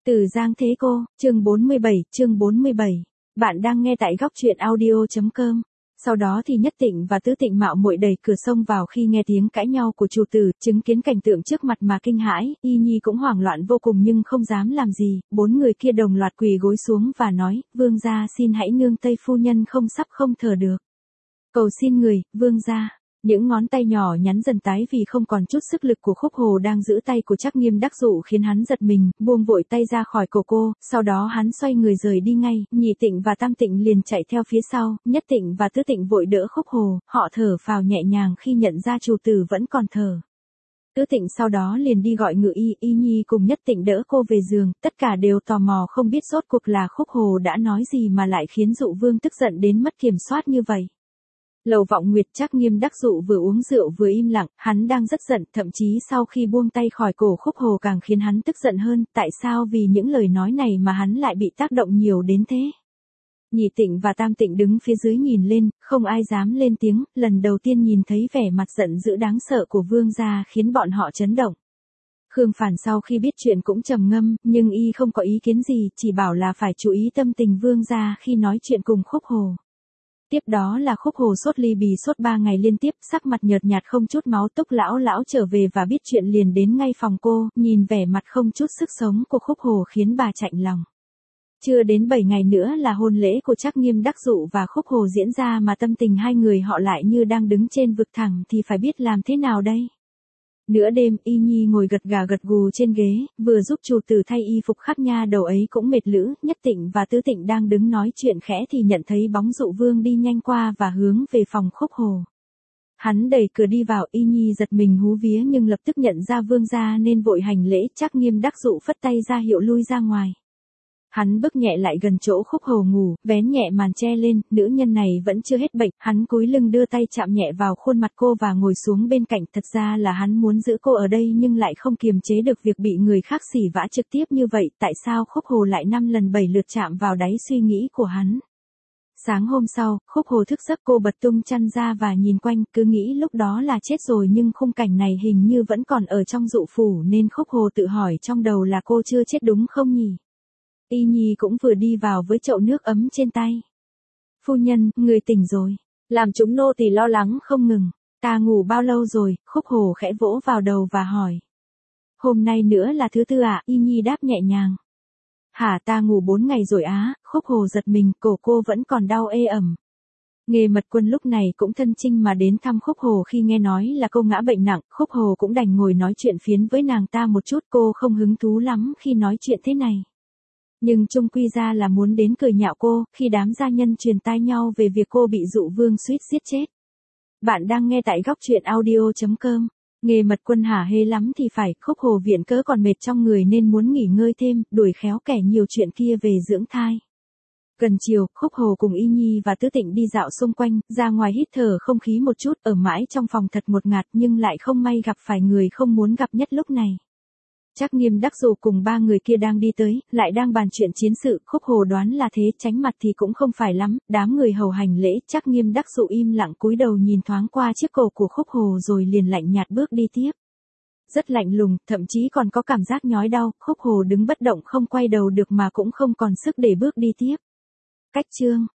Từ Giang Thế Cô, chương 47. Bạn đang nghe tại góc truyện audio.com. Sau đó thì Nhất Tịnh và Tứ Tịnh mạo muội đẩy cửa xông vào khi nghe tiếng cãi nhau của chủ tử, chứng kiến cảnh tượng trước mặt mà kinh hãi, Y Nhi cũng hoảng loạn vô cùng nhưng không dám làm gì, bốn người kia đồng loạt quỳ gối xuống và nói, vương gia xin hãy nương Tây phu nhân sắp không thở được. Cầu xin người, vương gia. Những ngón tay nhỏ nhắn dần tái vì không còn chút sức lực của Khúc Hồ đang giữ tay của Trác Nghiêm Đắc Dụ khiến hắn giật mình, buông vội tay ra khỏi cổ cô, sau đó hắn xoay người rời đi ngay, Nhị Tịnh và Tam Tịnh liền chạy theo phía sau, Nhất Tịnh và Tứ Tịnh vội đỡ Khúc Hồ, họ thở phào nhẹ nhàng khi nhận ra chủ tử vẫn còn thở. Tứ Tịnh sau đó liền đi gọi ngự y, Y Nhi cùng Nhất Tịnh đỡ cô về giường, tất cả đều tò mò không biết rốt cuộc là Khúc Hồ đã nói gì mà lại khiến Dụ Vương tức giận đến mất kiểm soát như vậy. Lầu Vọng Nguyệt Trác Nghiêm Đắc Dụ vừa uống rượu vừa im lặng, hắn đang rất giận, thậm chí sau khi buông tay khỏi cổ Khúc Hồ càng khiến hắn tức giận hơn, tại sao vì những lời nói này mà hắn lại bị tác động nhiều đến thế? Nhị Tịnh và Tam Tịnh đứng phía dưới nhìn lên, không ai dám lên tiếng, lần đầu tiên nhìn thấy vẻ mặt giận dữ đáng sợ của vương gia khiến bọn họ chấn động. Khương Phản sau khi biết chuyện cũng trầm ngâm, nhưng y không có ý kiến gì, chỉ bảo là phải chú ý tâm tình vương gia khi nói chuyện cùng Khúc Hồ. Tiếp đó là Khúc Hồ sốt ly bì sốt 3 ngày liên tiếp, sắc mặt nhợt nhạt không chút máu. Túc lão trở về và biết chuyện liền đến ngay phòng cô, nhìn vẻ mặt không chút sức sống của Khúc Hồ khiến bà chạnh lòng. Chưa đến 7 ngày nữa là hôn lễ của Trác Nghiêm Đắc Dụ và Khúc Hồ diễn ra mà tâm tình hai người họ lại như đang đứng trên vực thẳm thì phải biết làm thế nào đây? Nửa đêm, Y Nhi ngồi gật gà gật gù trên ghế, vừa giúp chủ tử thay y phục khát nha đầu ấy cũng mệt lử, Nhất Tịnh và Tứ Tịnh đang đứng nói chuyện khẽ thì nhận thấy bóng Dụ Vương đi nhanh qua và hướng về phòng Khúc Hồ. Hắn đẩy cửa đi vào, Y Nhi giật mình hú vía nhưng lập tức nhận ra vương gia nên vội hành lễ, Trác Nghiêm Đắc Dụ phất tay ra hiệu lui ra ngoài. Hắn bước nhẹ lại gần chỗ Khúc Hồ ngủ, vén nhẹ màn che lên, nữ nhân này vẫn chưa hết bệnh, hắn cúi lưng đưa tay chạm nhẹ vào khuôn mặt cô và ngồi xuống bên cạnh, thật ra là hắn muốn giữ cô ở đây nhưng lại không kiềm chế được việc bị người khác xỉ vả trực tiếp như vậy, tại sao Khúc Hồ lại 5 lần 7 lượt chạm vào đáy suy nghĩ của hắn. Sáng hôm sau, Khúc Hồ thức giấc cô bật tung chăn ra và nhìn quanh, cứ nghĩ lúc đó là chết rồi nhưng khung cảnh này hình như vẫn còn ở trong dụ phủ nên Khúc Hồ tự hỏi trong đầu là cô chưa chết đúng không nhỉ? Y Nhi cũng vừa đi vào với chậu nước ấm trên tay. Phu nhân, người tỉnh rồi. Làm chúng nô tỳ lo lắng không ngừng. Ta ngủ bao lâu rồi? Khúc Hồ khẽ vỗ vào đầu và hỏi. Hôm nay nữa là thứ tư ạ, Y Nhi đáp nhẹ nhàng. Hả, ta ngủ 4 ngày rồi á? Khúc Hồ giật mình, cổ cô vẫn còn đau ê ẩm. Nghề Mật Quân lúc này cũng thân chinh mà đến thăm Khúc Hồ khi nghe nói là cô ngã bệnh nặng, Khúc Hồ cũng đành ngồi nói chuyện phiến với nàng ta một chút, cô không hứng thú lắm khi nói chuyện thế này. Nhưng chung quy ra là muốn đến cười nhạo cô, khi đám gia nhân truyền tai nhau về việc cô bị Dụ Vương suýt giết chết. Bạn đang nghe tại góc truyện audio.com. Nghề Mật Quân hả hê lắm thì phải, Khúc Hồ viện cớ còn mệt trong người nên muốn nghỉ ngơi thêm, đuổi khéo kẻ nhiều chuyện kia về dưỡng thai. Gần chiều, Khúc Hồ cùng Y Nhi và Tứ Tịnh đi dạo xung quanh, ra ngoài hít thở không khí một chút, ở mãi trong phòng thật ngột ngạt nhưng lại không may gặp phải người không muốn gặp nhất lúc này. Trác Nghiêm Đắc Dụ cùng 3 người kia đang đi tới, lại đang bàn chuyện chiến sự, Khúc Hồ đoán là thế, tránh mặt thì cũng không phải lắm, đám người hầu hành lễ, Trác Nghiêm Đắc Dụ im lặng cúi đầu nhìn thoáng qua chiếc cổ của Khúc Hồ rồi liền lạnh nhạt bước đi tiếp. Rất lạnh lùng, thậm chí còn có cảm giác nhói đau, Khúc Hồ đứng bất động không quay đầu được mà cũng không còn sức để bước đi tiếp. Cách chương